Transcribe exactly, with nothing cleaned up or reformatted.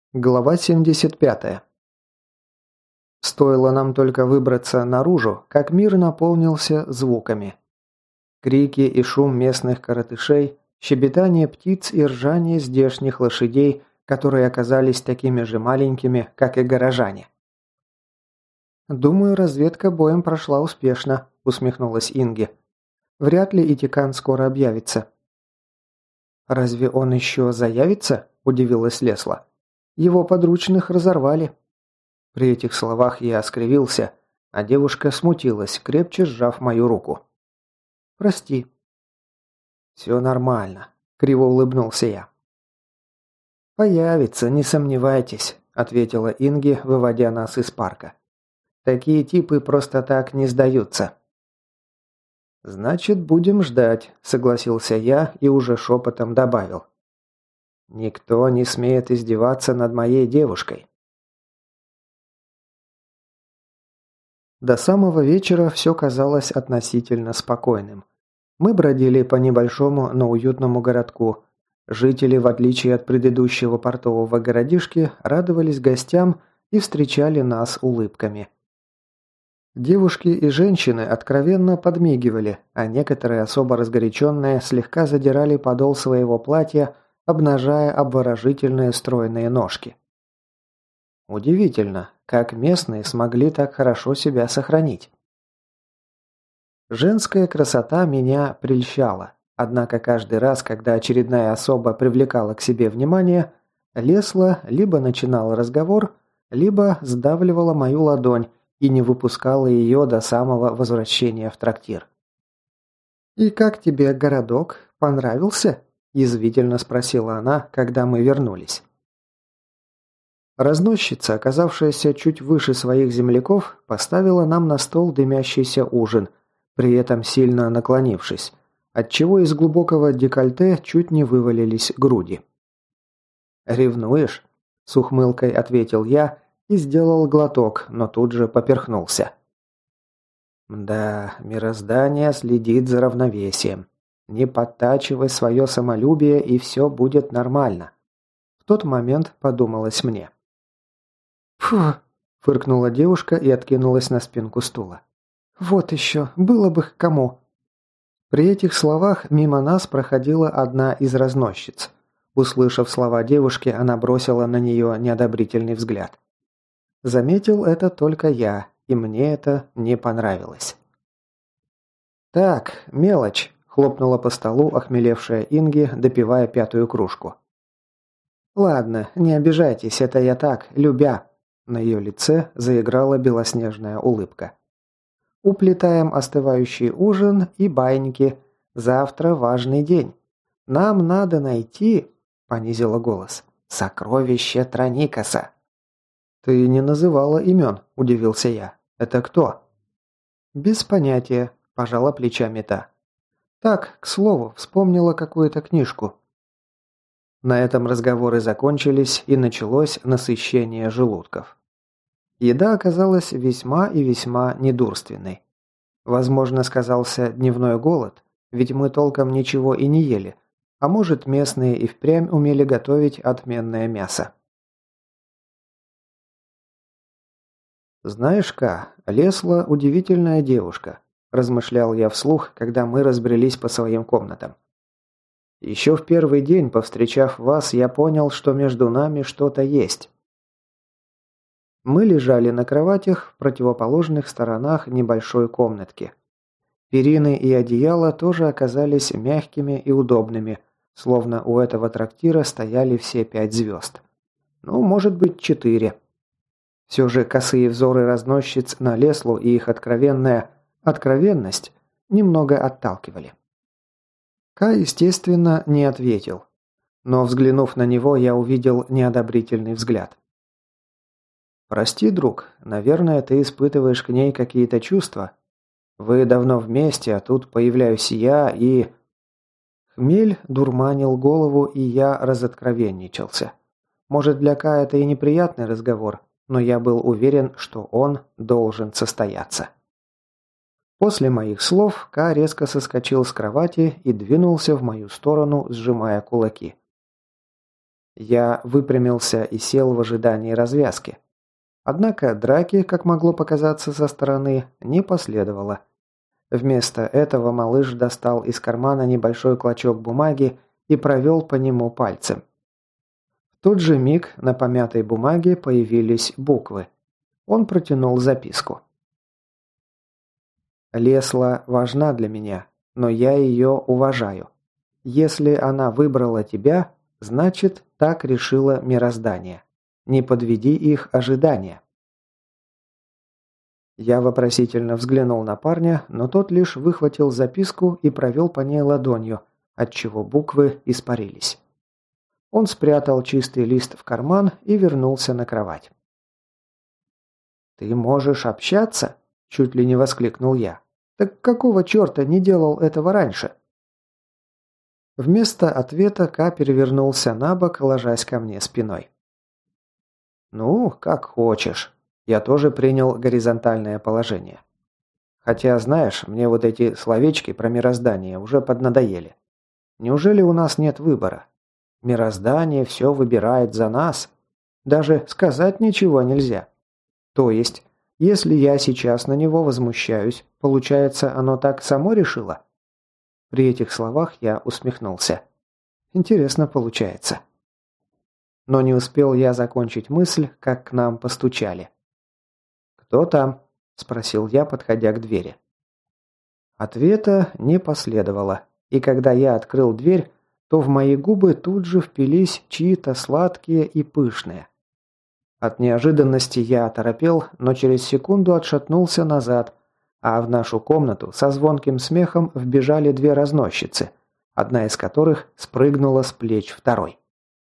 Глава семьдесят пятая. Стоило нам только выбраться наружу, как мир наполнился звуками. Крики и шум местных коротышей, щебетание птиц и ржание здешних лошадей, которые оказались такими же маленькими, как и горожане. «Думаю, разведка боем прошла успешно», – усмехнулась Инги. «Вряд ли Итикан скоро объявится». «Разве он еще заявится?» – удивилась Лесла. «Его подручных разорвали». При этих словах я скривился, а девушка смутилась, крепче сжав мою руку. «Прости». «Все нормально», – криво улыбнулся я. «Появится, не сомневайтесь», – ответила Инги, выводя нас из парка. «Такие типы просто так не сдаются». «Значит, будем ждать», – согласился я и уже шепотом добавил. «Никто не смеет издеваться над моей девушкой». До самого вечера все казалось относительно спокойным. Мы бродили по небольшому, но уютному городку. Жители, в отличие от предыдущего портового городишки, радовались гостям и встречали нас улыбками. Девушки и женщины откровенно подмигивали, а некоторые особо разгоряченные слегка задирали подол своего платья, обнажая обворожительные стройные ножки. Удивительно, как местные смогли так хорошо себя сохранить. Женская красота меня прельщала, однако каждый раз, когда очередная особа привлекала к себе внимание, Лесла либо начинала разговор, либо сдавливала мою ладонь и не выпускала ее до самого возвращения в трактир. «И как тебе городок? Понравился?» – язвительно спросила она, когда мы вернулись. Разносчица, оказавшаяся чуть выше своих земляков, поставила нам на стол дымящийся ужин, при этом сильно наклонившись, отчего из глубокого декольте чуть не вывалились груди. «Ревнуешь?» – с ухмылкой ответил я и сделал глоток, но тут же поперхнулся. «Да, мироздание следит за равновесием. Не подтачивай свое самолюбие, и все будет нормально». В тот момент подумалось мне. «Фу!» – фыркнула девушка и откинулась на спинку стула. «Вот еще, было бы к кому!» При этих словах мимо нас проходила одна из разносчиц. Услышав слова девушки, она бросила на нее неодобрительный взгляд. Заметил это только я, и мне это не понравилось. «Так, мелочь!» – хлопнула по столу охмелевшая Инги, допивая пятую кружку. «Ладно, не обижайтесь, это я так, любя». На ее лице заиграла белоснежная улыбка. «Уплетаем остывающий ужин и баиньки. Завтра важный день. Нам надо найти...» – понизила голос. «Сокровище Троникоса». «Ты не называла имен», – удивился я. «Это кто?» «Без понятия», – пожала плечами та. «Так, к слову, вспомнила какую-то книжку». На этом разговоры закончились, и началось насыщение желудков. Еда оказалась весьма и весьма недурственной. Возможно, сказался дневной голод, ведь мы толком ничего и не ели, а может, местные и впрямь умели готовить отменное мясо. «Знаешь, Ка, Лесла удивительная девушка», – размышлял я вслух, когда мы разбрелись по своим комнатам. «Еще в первый день, повстречав вас, я понял, что между нами что-то есть». Мы лежали на кроватях в противоположных сторонах небольшой комнатки. Перины и одеяла тоже оказались мягкими и удобными, словно у этого трактира стояли все пять звезд. Ну, может быть, четыре. Все же косые взоры разносчиц на Леслу и их откровенная откровенность немного отталкивали. Ка, естественно, не ответил. Но, взглянув на него, я увидел неодобрительный взгляд. «Прости, друг, наверное, ты испытываешь к ней какие-то чувства. Вы давно вместе, а тут появляюсь я и...» Хмель дурманил голову, и я разоткровенничался. Может, для Ка это и неприятный разговор, но я был уверен, что он должен состояться. После моих слов Ка резко соскочил с кровати и двинулся в мою сторону, сжимая кулаки. Я выпрямился и сел в ожидании развязки. Однако драки, как могло показаться со стороны, не последовало. Вместо этого малыш достал из кармана небольшой клочок бумаги и провел по нему пальцем. В тот же миг на помятой бумаге появились буквы. Он протянул записку. «Лесла важна для меня, но я ее уважаю. Если она выбрала тебя, значит, так решило мироздание. Не подведи их ожидания». Я вопросительно взглянул на парня, но тот лишь выхватил записку и провел по ней ладонью, отчего буквы испарились. Он спрятал чистый лист в карман и вернулся на кровать. «Ты можешь общаться?» – чуть ли не воскликнул я. «Так какого черта не делал этого раньше?» Вместо ответа Ка перевернулся на бок, ложась ко мне спиной. «Ну, как хочешь». Я тоже принял горизонтальное положение. Хотя, знаешь, мне вот эти словечки про мироздание уже поднадоели. Неужели у нас нет выбора? Мироздание все выбирает за нас. Даже сказать ничего нельзя. То есть, если я сейчас на него возмущаюсь, получается, оно так само решило? При этих словах я усмехнулся. Интересно получается. Но не успел я закончить мысль, как к нам постучали. «Кто там?» – спросил я, подходя к двери. Ответа не последовало, и когда я открыл дверь, то в мои губы тут же впились чьи-то сладкие и пышные. От неожиданности я оторопел, но через секунду отшатнулся назад, а в нашу комнату со звонким смехом вбежали две разносчицы, одна из которых спрыгнула с плеч второй.